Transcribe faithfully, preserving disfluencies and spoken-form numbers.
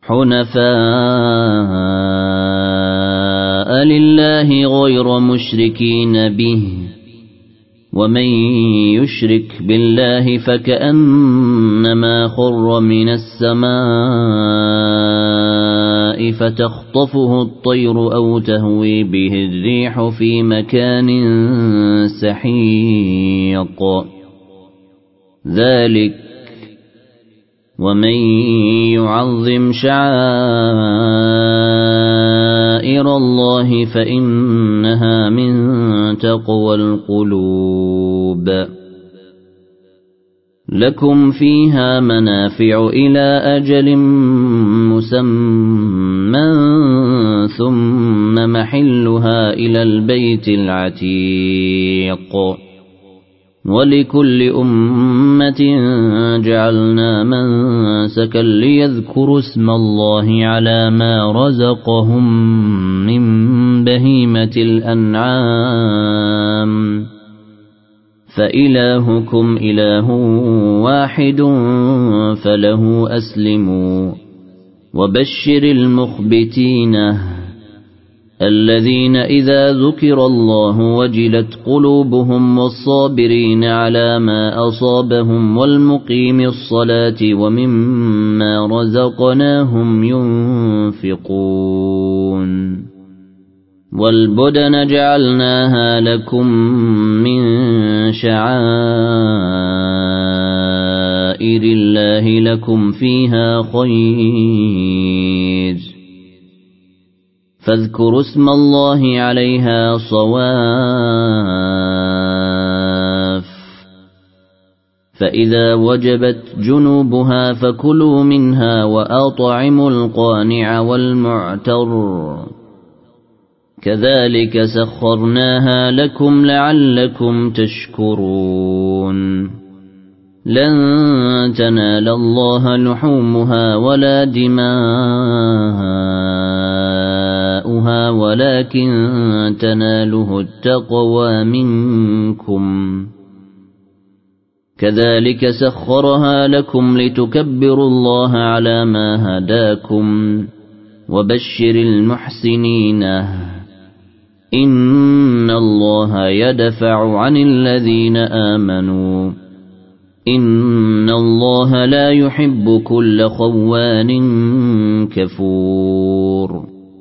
حنفاء لله غير مشركين به ومن يشرك بالله فكأنما خر من السماء فتخطفه الطير أو تهوي به الريح في مكان سحيق ذلك ومن يعظم شعائر الله فإنها من تقوى القلوب لكم فيها منافع إلى أجل مسمى ثم محلها إلى البيت العتيق ولكل أمة جعلنا منسكا ليذكروا اسم الله على ما رزقهم من بهيمة الأنعام فإلهكم إله واحد فله أسلموا وبشر المخبتين الذين إذا ذكر الله وجلت قلوبهم والصابرين على ما أصابهم والمقيم الصلاة ومما رزقناهم ينفقون والبدن جعلناها لكم من شعائر الله لكم فيها خير فاذكروا اسم الله عليها صواف فإذا وجبت جنوبها فكلوا منها وأطعموا القانع والمعتر كذلك سخرناها لكم لعلكم تشكرون لن تنال الله لحومها ولا دماؤها ولكن تناله التقوى منكم كذلك سخرها لكم لتكبروا الله على ما هداكم وبشر المحسنين إن الله يدفع عن الذين آمنوا إن الله لا يحب كل خوان كفور